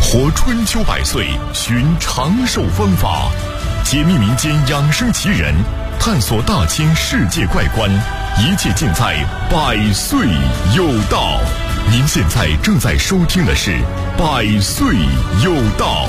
活春秋百岁，寻长寿方法，解密民间养生奇人，探索大千世界怪观，一切尽在百岁有道。您现在正在收听的是百岁有道。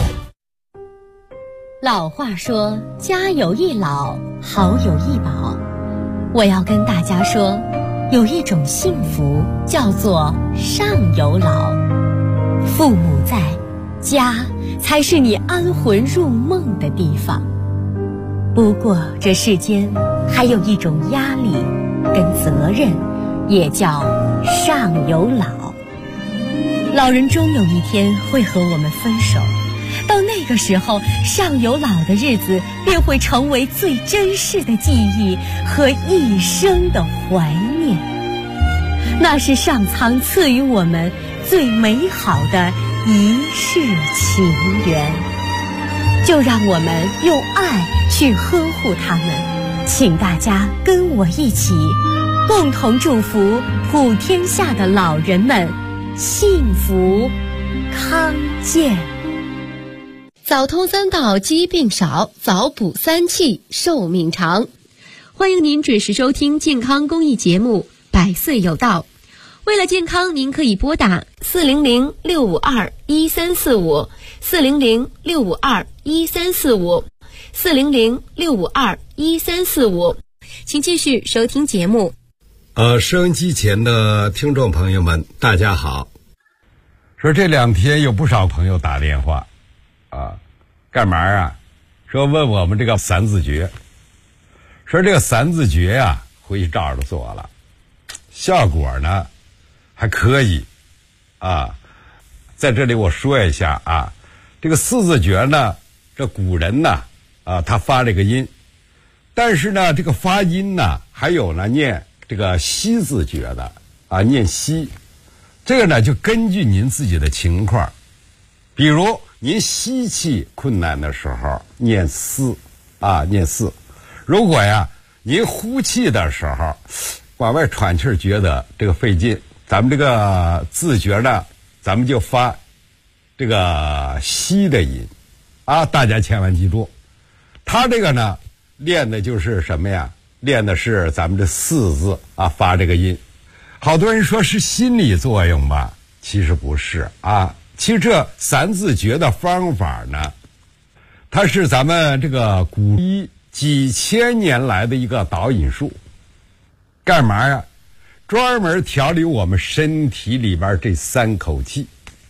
老话说，家有一老，好有一宝。我要跟大家说，有一种幸福叫做上有老。父母在，家才是你安魂入梦的地方。不过这世间还有一种压力跟责任，也叫上有老。老人终有一天会和我们分手，到那个时候，上有老的日子便会成为最珍视的记忆和一生的怀念。那是上苍赐予我们最美好的一世情缘，就让我们用爱去呵护他们。请大家跟我一起，共同祝福普天下的老人们幸福康健。 早通三道，疾病少；早补三气，寿命长。欢迎您准时收听健康公益节目《百岁有道》。为了健康，您可以拨打400-652-1345、400-652-1345、400-652-1345。请继续收听节目。 收音机前的听众朋友们，大家好。说这两天有不少朋友打电话干嘛啊？说问我们这个三字诀，说这个三字诀呀，回去照着做了，效果呢还可以在这里我说一下这个四字诀呢，这古人呢他发这个音，但是呢这个发音呢还有呢念这个西字诀的念西，这个呢就根据您自己的情况，比如您吸气困难的时候念四念四，如果呀您呼气的时候往外喘气觉得这个费劲，咱们这个字诀呢咱们就发这个西的音大家千万记住，他这个呢练的就是什么呀？练的是咱们这四字发这个音。好多人说是心理作用吧，其实不是其实这三字诀的方法呢，它是咱们这个古医几千年来的一个导引术。干嘛呀？专门调理我们身体里边这三口气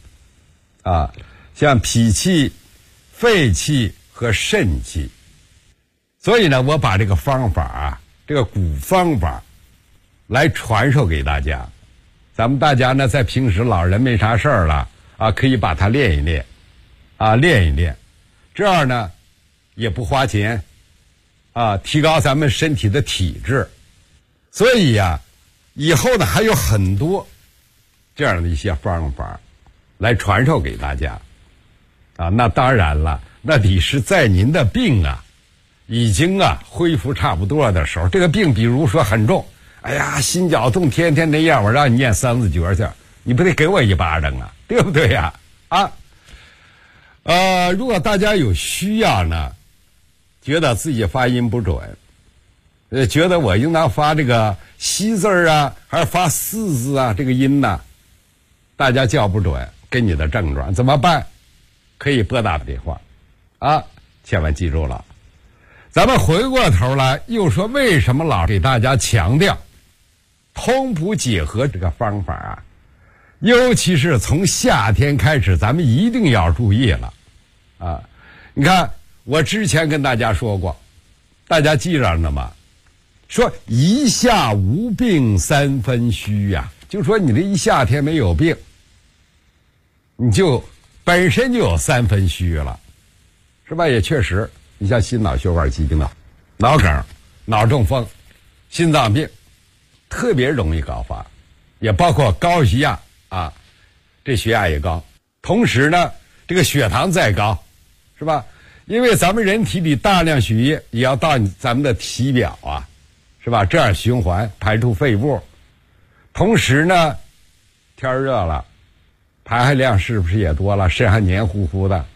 像脾气、肺气和肾气。所以呢，我把这个方法这个古方法来传授给大家。咱们大家呢在平时老人没啥事儿了可以把它练一练练一练，这样呢也不花钱提高咱们身体的体质。所以以后呢还有很多这样的一些方法来传授给大家那当然了，那得是在您的病已经恢复差不多的时候，这个病比如说很重，哎呀心绞痛天天那样，我让你念三字诀去，你不得给我一巴掌对不对呀如果大家有需要呢，觉得自己发音不准，觉得我应当发这个西字还是发四字这个音呢，大家叫不准跟你的症状怎么办？可以拨打电话千万记住了。咱们回过头来又说，为什么老给大家强调通谱结合这个方法尤其是从夏天开始，咱们一定要注意了你看我之前跟大家说过，大家记着呢吗？说一夏无病三分虚就说你这一夏天没有病，你就本身就有三分虚了，是吧？也确实，你像心脑血管疾病脑梗、脑中风、心脏病特别容易高发，也包括高血压这血压也高，同时呢这个血糖再高，是吧？因为咱们人体里大量血液也要到咱们的体表是吧？这样循环排出肺部。同时呢天热了， 排汗量是不是也多了？身上黏糊糊的。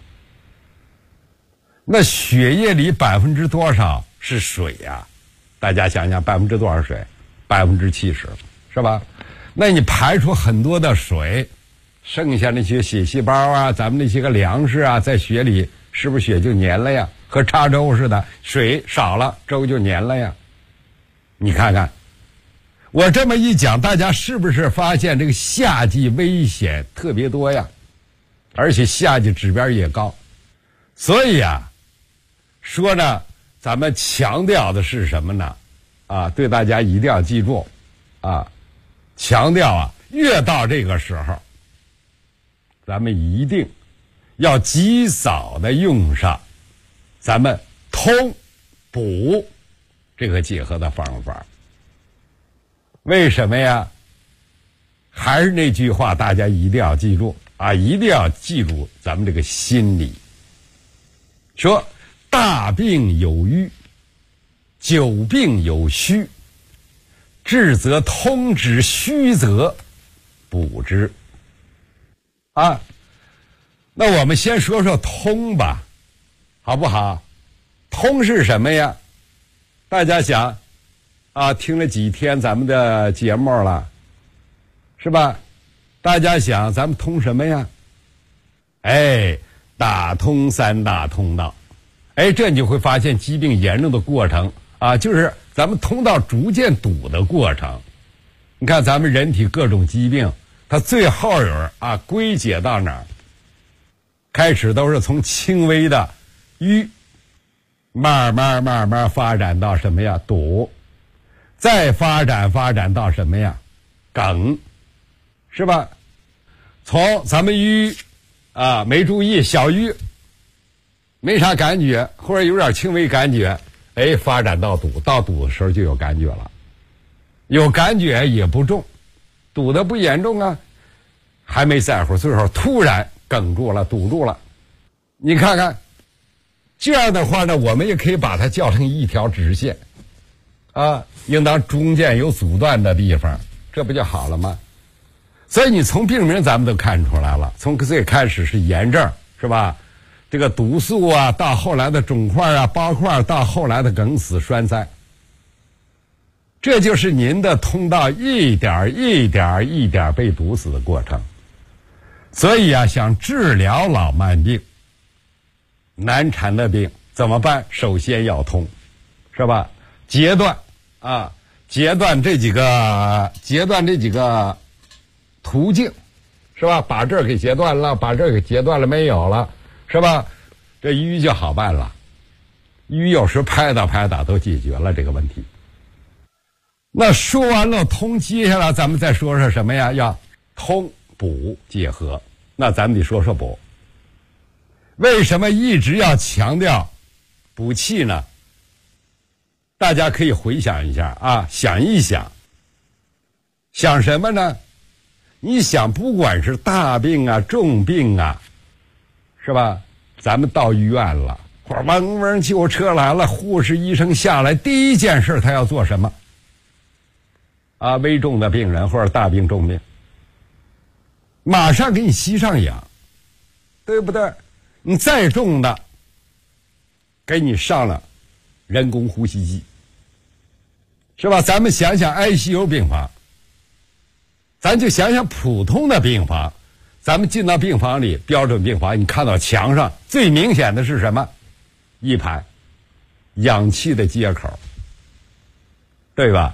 那血液里多少是水呀？大家想想多少水？70%，是吧？那你排出很多的水，剩下那些血细胞啊，咱们那些个粮食啊，在血里是不是血就黏了呀？和叉粥似的，水少了，粥就黏了呀。你看看，我这么一讲，大家是不是发现这个夏季危险特别多呀？而且夏季指标也高。所以啊，说呢，咱们强调的是什么呢？对大家一定要记住强调越到这个时候，咱们一定要及早的用上咱们通补这个结合的方法。为什么呀？还是那句话，大家一定要记住一定要记住咱们这个心理。说大病有瘀，久病有虚，治则通之，虚则补之。那我们先说说通吧，好不好？通是什么呀？大家想听了几天咱们的节目了，是吧？大家想咱们通什么呀？打通3大通道。这你会发现疾病严重的过程就是咱们通道逐渐堵的过程。你看咱们人体各种疾病，它最后归结到哪儿？开始都是从轻微的瘀，慢慢发展到什么呀？堵，再发展到什么呀？梗，是吧？从咱们瘀没注意，小瘀没啥感觉，或者有点轻微感觉，发展到堵，到堵的时候就有感觉了，有感觉也不重，堵得不严重还没在乎，最后突然梗住了，堵住了。你看看这样的话呢，我们也可以把它叫成一条直线应当中间有阻断的地方，这不就好了吗？所以你从病名咱们都看出来了，从最开始是炎症，是吧？这个毒素到后来的肿块包块，到后来的梗死栓塞，这就是您的通道一点被堵死的过程。所以想治疗老慢病、难缠的病怎么办？首先要通，是吧？截断截断这几个途径，是吧？把这儿给截断了，把这儿给截断了，没有了，是吧？这瘀就好办了。瘀有时拍打都解决了这个问题。那说完了通，接下来咱们再说说什么呀？要通补结合。那咱们得说说补。为什么一直要强调补气呢？大家可以回想一下想一想。想什么呢？你想不管是大病重病是吧？咱们到医院了，或者嗡救护车来了，护士医生下来，第一件事他要做什么？危重的病人或者大病重病，马上给你吸上氧，对不对？你再重的，给你上了人工呼吸机，是吧？咱们想想 ICU 病房，咱就想想普通的病房，咱们进到病房里，标准病房，你看到墙上最明显的是什么？一排氧气的接口，对吧？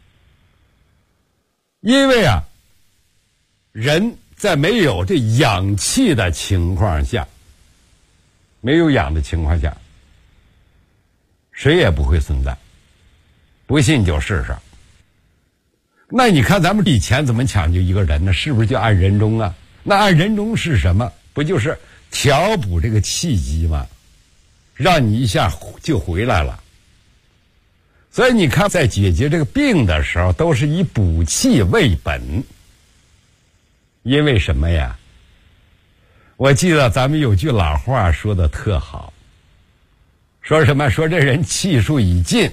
因为人在没有这氧气的情况下，没有氧的情况下，谁也不会存在。不信就试试。那你看咱们以前怎么抢救一个人呢？是不是就按人中那按人中是什么？不就是调补这个气机吗？让你一下就回来了。所以你看在解决这个病的时候，都是以补气为本。因为什么呀？我记得咱们有句老话说的特好，说什么？说这人气数已尽，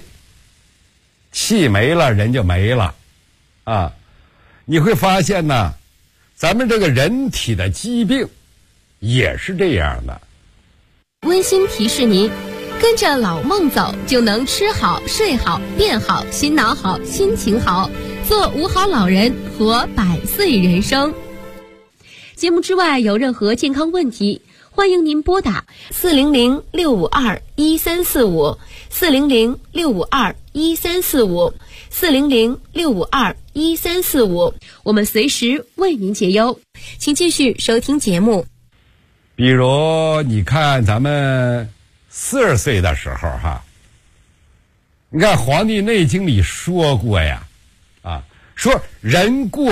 气没了人就没了你会发现呢， 咱们这个人体的疾病也是这样的。 温馨提示您，跟着老孟走，就能吃好、睡好、变好、心脑好、心情好，做5好老人，活100岁人生。节目之外有任何健康问题，欢迎您拨打400-652-1345 400-652-1345 400-652-1345，我们随时为您解忧。请继续收听节目。 比如你看咱们40岁的时候哈，你看《黄帝内经》里说过呀，说人过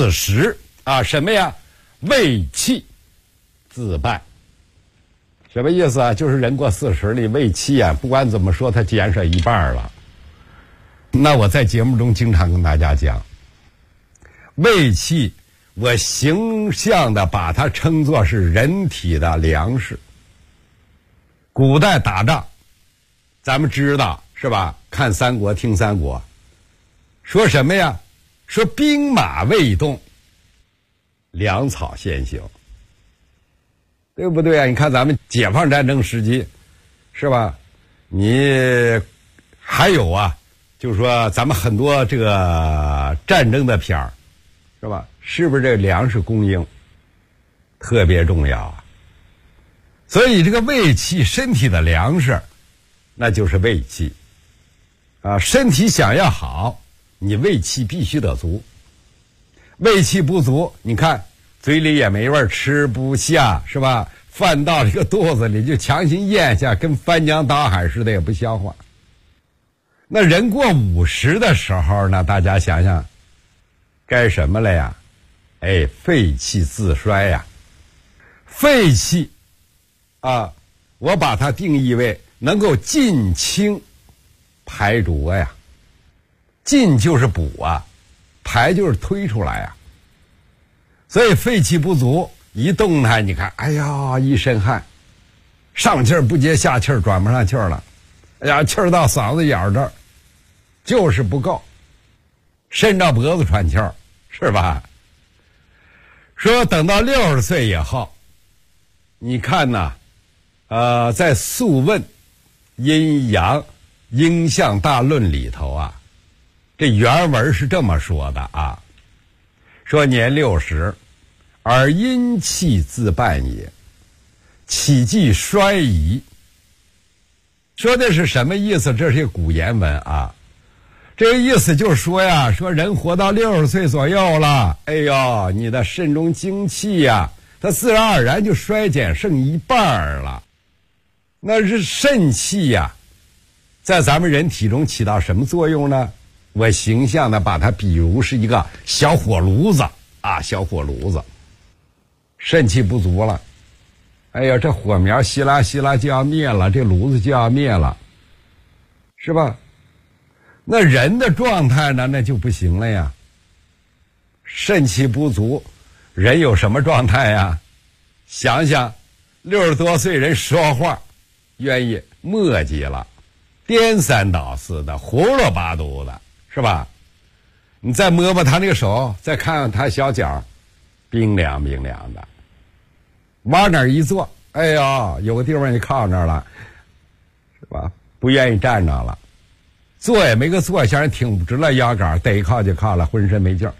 40什么呀？胃气自败。什么意思啊？就是人过40里，胃气不管怎么说，它减少一半了。那我在节目中经常跟大家讲，胃气我形象的把它称作是人体的粮食。古代打仗，咱们知道是吧？看三国听三国，说什么呀？说兵马未动，粮草先行，对不对啊？你看咱们解放战争时期，是吧？你还有就是说咱们很多这个战争的片儿，是吧？是不是这粮食供应特别重要啊？所以这个胃气，身体的粮食，那就是胃气身体想要好，你胃气必须得足。胃气不足，你看嘴里也没味，吃不下，是吧？饭到这个肚子里就强行咽下，跟翻江倒海似的，也不消化。那人过50的时候呢，大家想想该什么了呀？肺气自衰呀。肺气我把它定义为能够进清排浊呀。进就是补排就是推出来所以肺气不足，一动弹你看，一身汗，上气儿不接下气儿，转不上气儿了，气儿到嗓子眼儿这儿，就是不够，伸着脖子喘气儿，是吧？说等到60岁以后，你看在《素问·阴阳应象大论》里头这原文是这么说的说年60，而阴气自败也，气机衰移。说的是什么意思？这是古言文这个意思就是说说人活到60岁左右了，你的肾中精气它自然而然就衰减，剩一半了。那是肾气在咱们人体中起到什么作用呢？我形象的把它比如是一个小火炉子小火炉子，肾气不足了，这火苗稀拉稀拉就要灭了，这炉子就要灭了，是吧？那人的状态呢，那就不行了呀。肾气不足，人有什么状态呀？想想60多岁人说话愿意磨叽了，颠三倒四的，胡说八道的，是吧？你再摸摸他那个手，再看看他小脚，冰凉冰凉的，往那儿一坐，有个地方你靠那儿了，是吧？不愿意站着了，坐也没个坐相，人挺不直了腰杆，逮靠就靠了，浑身没劲儿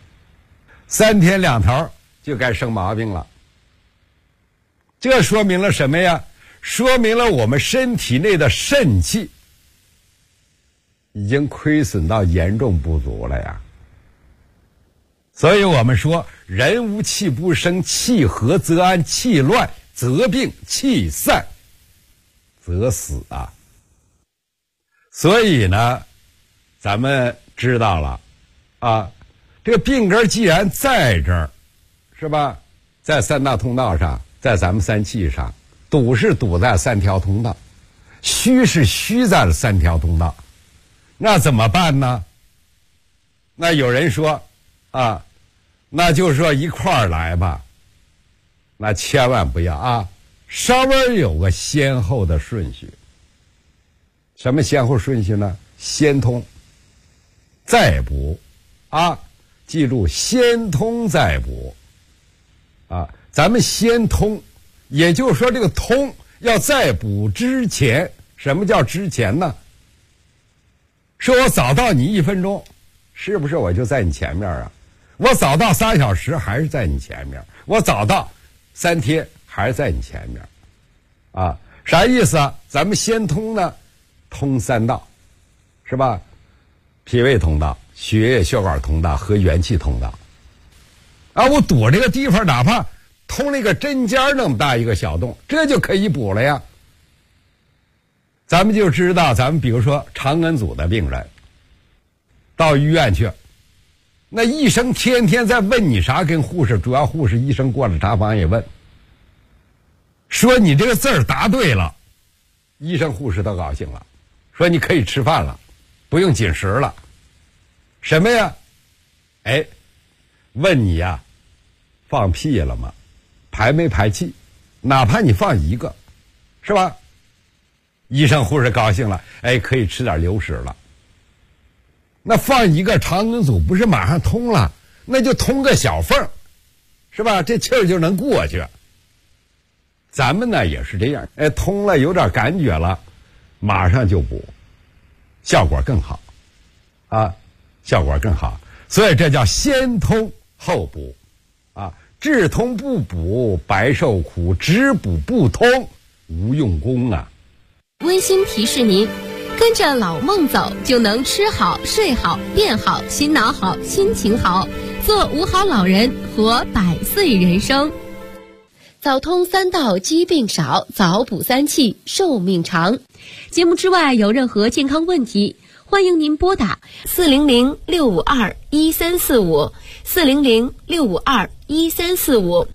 ，3天2头就该生毛病了。这说明了什么呀？说明了我们身体内的肾气已经亏损到严重不足了呀。所以我们说，人无气不生，气和则安，气乱则病，气散则死所以呢，咱们知道了这个病根既然在这儿，是吧？在3大通道上，在咱们3气上，堵是堵在3条通道，虚是虚在了3条通道，那怎么办呢？那有人说那就说一块儿来吧，那千万不要稍微有个先后的顺序。什么先后顺序呢？先通再补记住，先通再补， 啊，咱们先通，也就是说这个通要在补之前。什么叫之前呢？说我早到你1分钟，是不是我就在你前面啊？我早到3小时还是在你前面？我早到3天还是在你前面？啊，啥意思啊？咱们先通呢，通3道，是吧？脾胃通道、血液血管通道和元气通道。啊，我堵这个地方，哪怕通了一个针尖那么大一个小洞，这就可以补了呀。咱们就知道，咱们比如说肠梗阻的病人到医院去，那医生天天在问你啥，跟护士主要护士医生过了查房也问，说你这个字儿答对了，医生护士都高兴了，说你可以吃饭了，不用进食了。什么呀？哎，问你呀，放屁了吗？排没排气？哪怕你放一个，是吧？医生护士高兴了，哎，可以吃点流食了。那放一个肠梗阻不是马上通了，那就通个小缝，是吧？这气儿就能过去。咱们呢也是这样，哎，通了有点感觉了，马上就补，效果更好，啊，效果更好。所以这叫先通后补，啊，治通不补白受苦，只补不通无用功啊。 温馨提示您，跟着老孟走，就能吃好、睡好、变好、心脑好、心情好，做5好老人，活100岁人生。早通3道，疾病少；早补3气，寿命长。节目之外有任何健康问题，欢迎您拨打400-652-1345 400-652-1345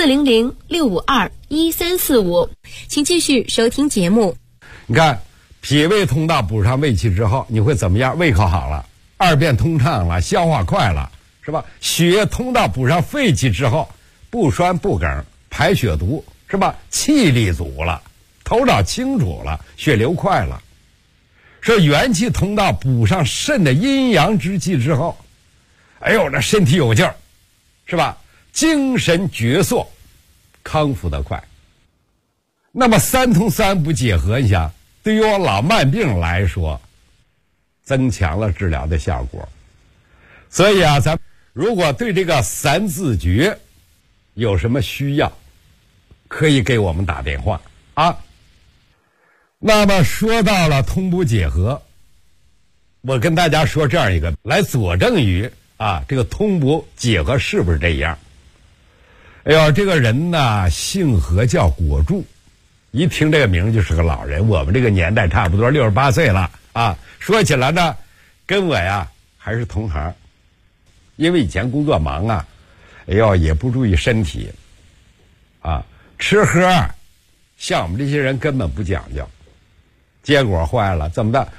400-652-1345，请继续收听节目。 你看，脾胃通道补上胃气之后，你会怎么样？胃口好了，二便通畅了，消化快了，是吧？血液通道补上肺气之后，不栓不梗，排血毒，是吧？气力足了，头脑清楚了，血流快了。说元气通道补上肾的阴阳之气之后，哎呦，这身体有劲儿，是吧？精神矍铄，康复得快。那么3通3补结合，你想，对于我老慢病来说，增强了治疗的效果。所以啊，咱如果对这个3字诀有什么需要，可以给我们打电话啊。那么说到了通补结合，我跟大家说这样一个来佐证于啊，这个通补结合是不是这样？哎呦，这个人呢姓何，叫果柱，一听这个名就是个老人，我们这个年代差不多68岁了啊。说起来呢，跟我呀还是同行，因为以前工作忙啊，哎呦也不注意身体啊，吃喝像我们这些人根本不讲究，结果坏了，怎么的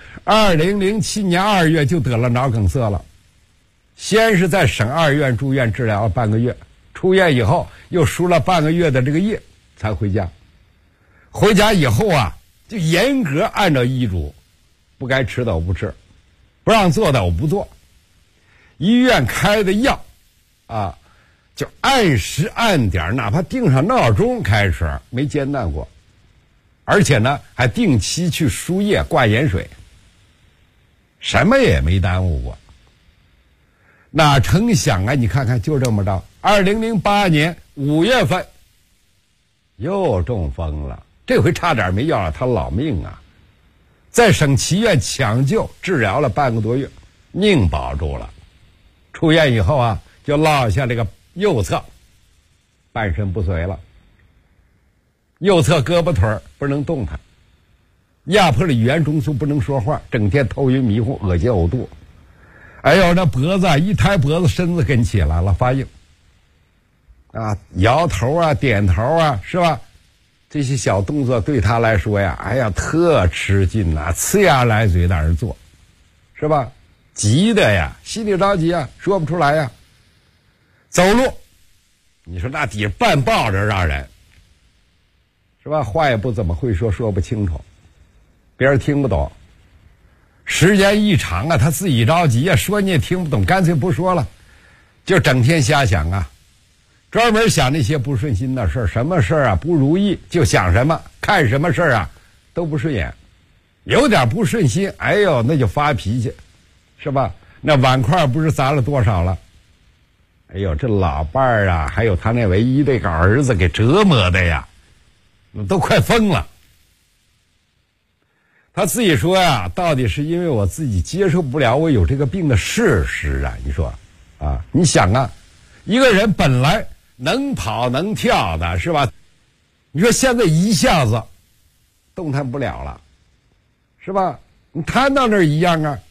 ？2007年2月就得了脑梗塞了，先是在省2院住院治疗了半个月，出院以后又输了半个月的这个液才回家。回家以后啊，就严格按照医嘱，不该吃的我不吃，不让做的我不做，医院开的药啊，就按时按点，哪怕定上闹钟开始，没间断过。而且呢，还定期去输液挂盐水，什么也没耽误过。哪成想啊，你看看就这么着，2008年5月份又中风了，这回差点没要了他老命啊！在省七院抢救治疗了半个多月，命保住了。出院以后啊，就落下这个右侧半身不遂了，右侧胳膊腿不能动弹，压迫了语言中枢，不能说话，整天头晕迷糊，恶心呕吐。哎呦，那脖子一抬脖子，身子跟起来了，发硬啊，摇头啊，点头啊，是吧？这些小动作对他来说呀，哎呀，特吃劲呐，呲牙咧嘴在那做，是吧？急的呀，心里着急啊，说不出来呀。走路，你说那底下半抱着让人，是吧？话也不怎么会说，说不清楚，别人听不懂。时间一长啊，他自己着急啊，说你也听不懂，干脆不说了，就整天瞎想啊。 专门想那些不顺心的事儿，什么事儿啊不如意就想什么，看什么事儿啊都不顺眼，有点不顺心，哎呦那就发脾气，是吧？那碗筷不是砸了多少了？哎呦，这老伴儿啊，还有他那唯一这个儿子给折磨的呀，都快疯了。他自己说呀，到底是因为我自己接受不了我有这个病的事实啊。你说啊，你想啊，一个人本来能跑能跳的是吧？你说现在一下子动弹不了了，是吧？你瘫到那儿一样啊，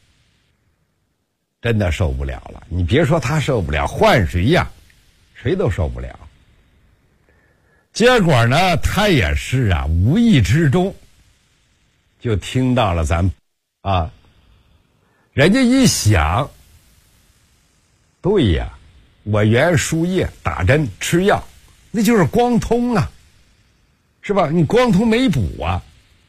真的受不了了。你别说他受不了，换谁呀，谁都受不了。结果呢，他也是啊，无意之中就听到了咱啊，人家一想，对呀，我原输液打针吃药，那就是光通啊，是吧？你光通没补啊，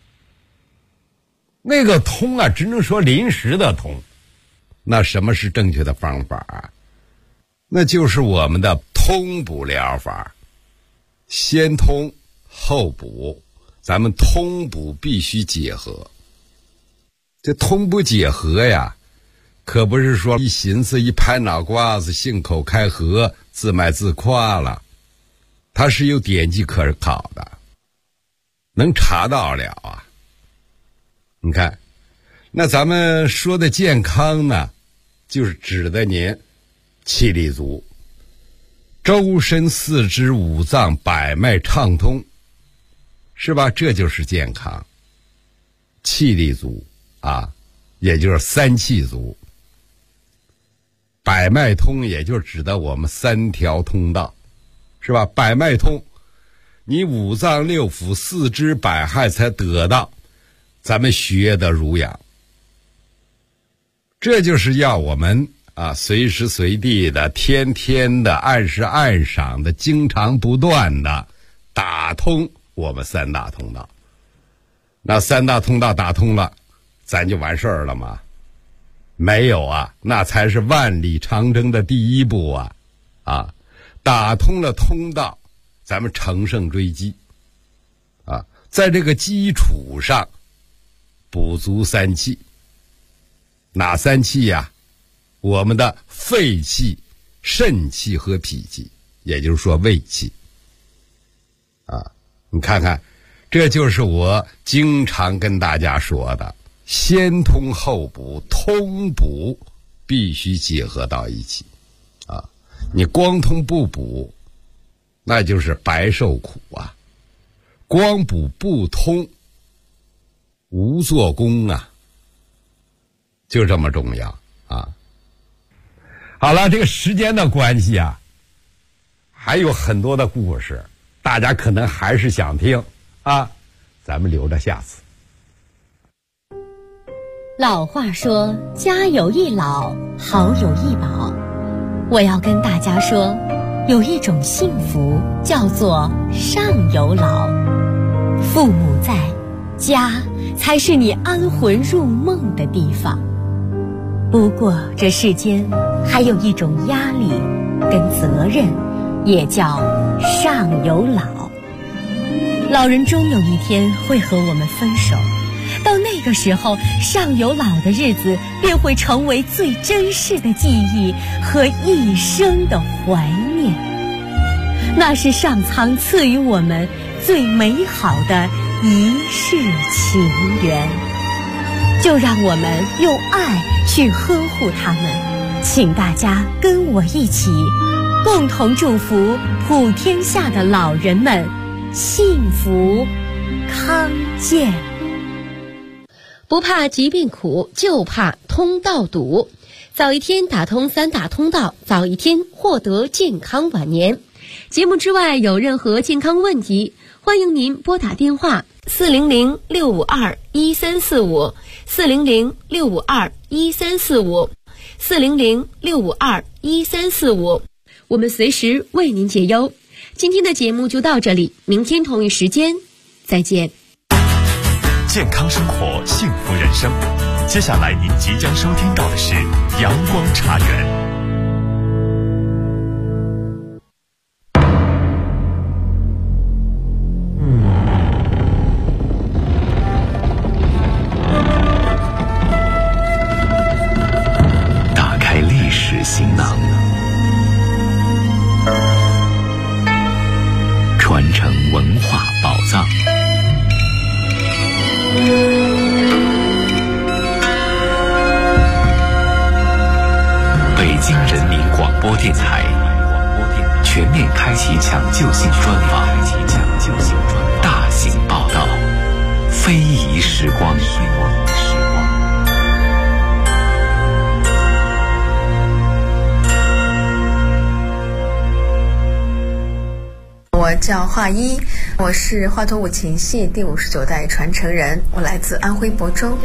那个通啊，只能说临时的通。那什么是正确的方法啊？那就是我们的通补疗法，先通后补。咱们通补必须结合，这通补结合呀，可不是说一寻思一拍脑瓜子信口开河自卖自夸了，它是有典籍可考的，能查到了啊。你看，那咱们说的健康呢，就是指的您气力足，周身四肢五脏百脉畅通，是吧？这就是健康。气力足啊，也就是三气足。百脉通也就指的我们三条通道，是吧？百脉通，你五脏六腑四肢百骸才得到咱们血液的濡养。这就是要我们啊，随时随地的、天天的、按时按赏的、经常不断的打通我们三大通道。那三大通道打通了，咱就完事儿了吗？没有啊，那才是万里长征的第一步啊！啊，打通了通道，咱们乘胜追击啊，在这个基础上补足三气。哪三气呀？我们的肺气、肾气和脾气，也就是说胃气啊。你看看，这就是我经常跟大家说的，先通后补，通补必须结合到一起啊！你光通不补，那就是白受苦啊！光补不通，无做功啊！就这么重要啊！好了，这个时间的关系啊，还有很多的故事，大家可能还是想听啊，咱们留着下次。 老话说，家有一老，好有一宝。我要跟大家说，有一种幸福叫做上有老。父母在，家才是你安魂入梦的地方。不过这世间还有一种压力跟责任，也叫上有老。老人终有一天会和我们分手，到那个时候，上有老的日子便会成为最珍视的记忆和一生的怀念。那是上苍赐予我们最美好的一世情缘，就让我们用爱去呵护他们。请大家跟我一起，共同祝福普天下的老人们幸福康健。 不怕疾病苦，就怕通道堵。早一天打通三大通道，早一天获得健康晚年。节目之外有任何健康问题，欢迎您拨打电话400-652-1345 400-652-1345 400-652-1345，我们随时为您解忧。今天的节目就到这里，明天同一时间再见。 健康生活，幸福人生。接下来您即将收听到的是阳光茶园。 电台全面开启抢救性专访，大型报道，非遗时光。 我叫华一，我是华佗五禽戏第59代传承人，我来自安徽亳州。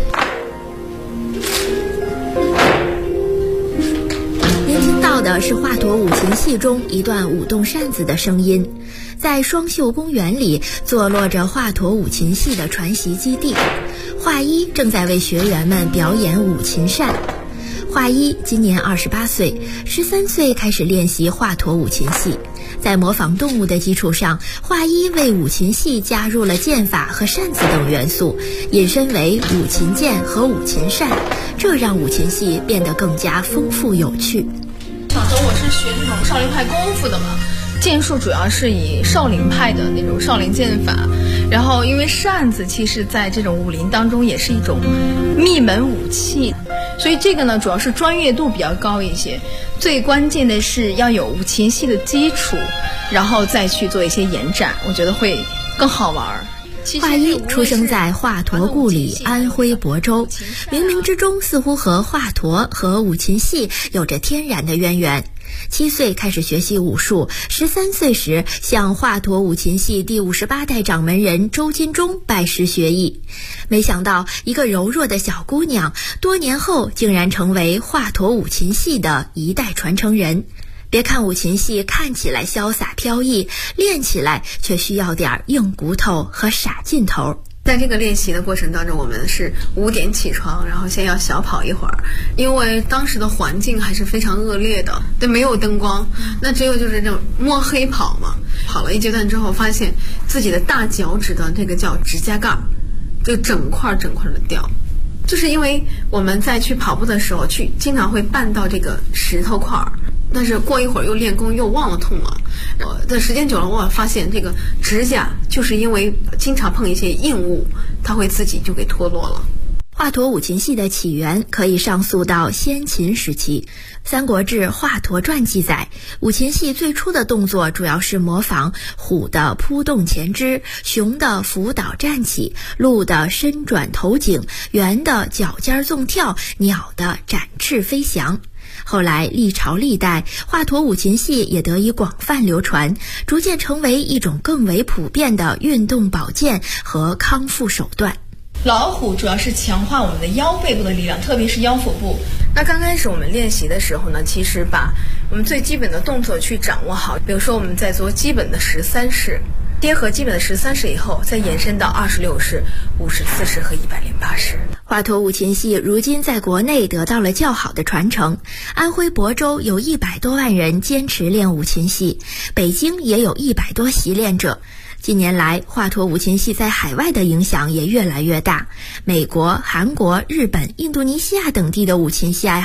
您听到的是华佗五禽戏中一段舞动扇子的声音。在双秀公园里坐落着华佗五禽戏的传习基地，华一正在为学员们表演五禽扇。华一今年28岁，13岁开始练习华佗五禽戏。在模仿动物的基础上，华一为五禽戏加入了剑法和扇子等元素，引申为五禽剑和五禽扇，这让五禽戏变得更加丰富有趣。 小时候我是学这种少林派功夫的嘛，剑术主要是以少林派的那种少林剑法，然后因为扇子其实在这种武林当中也是一种秘门武器，所以这个呢主要是专业度比较高一些，最关键的是要有五禽戏的基础，然后再去做一些延展，我觉得会更好玩。 华一出生在华佗故里安徽亳州，冥冥之中似乎和华佗和五禽戏有着天然的渊源。7岁开始学习武术，13岁时向华佗五禽戏第58代掌门人周金忠拜师学艺。没想到一个柔弱的小姑娘，多年后竟然成为华佗五禽戏的一代传承人。别看五禽戏看起来潇洒飘逸，练起来却需要点硬骨头和傻劲头。 在这个练习的过程当中，我们是5点起床，然后先要小跑一会儿，因为当时的环境还是非常恶劣的，对，没有灯光，那只有就是这种摸黑跑嘛。跑了一阶段之后，发现自己的大脚趾的这个叫指甲盖就整块的掉，就是因为我们在去跑步的时候经常会绊到这个石头块儿，但是过一会儿又练功又忘了痛了。但时间久了，我发现这个指甲就是因为经常碰一些硬物，它会自己就给脱落了。 华佗五禽戏的起源可以上溯到先秦时期。《三国志·华佗传》记载，五禽戏最初的动作主要是模仿虎的扑动前肢，熊的伏倒站起，鹿的伸转头颈，猿的脚尖纵跳，鸟的展翅飞翔。后来历朝历代，华佗五禽戏也得以广泛流传，逐渐成为一种更为普遍的运动保健和康复手段。 老虎主要是强化我们的腰背部的力量，特别是腰腹部。那刚开始我们练习的时候呢，其实把我们最基本的动作去掌握好，比如说我们在做基本的13式，结合基本的13式以后，再延伸到26式、54式和108式。 华佗五禽戏如今在国内得到了较好的传承，安徽亳州有100多万人坚持练五禽戏，北京也有100多习练者。近年来，华佗五禽戏在海外的影响也越来越大，美国、韩国、日本、印度尼西亚等地的五禽戏爱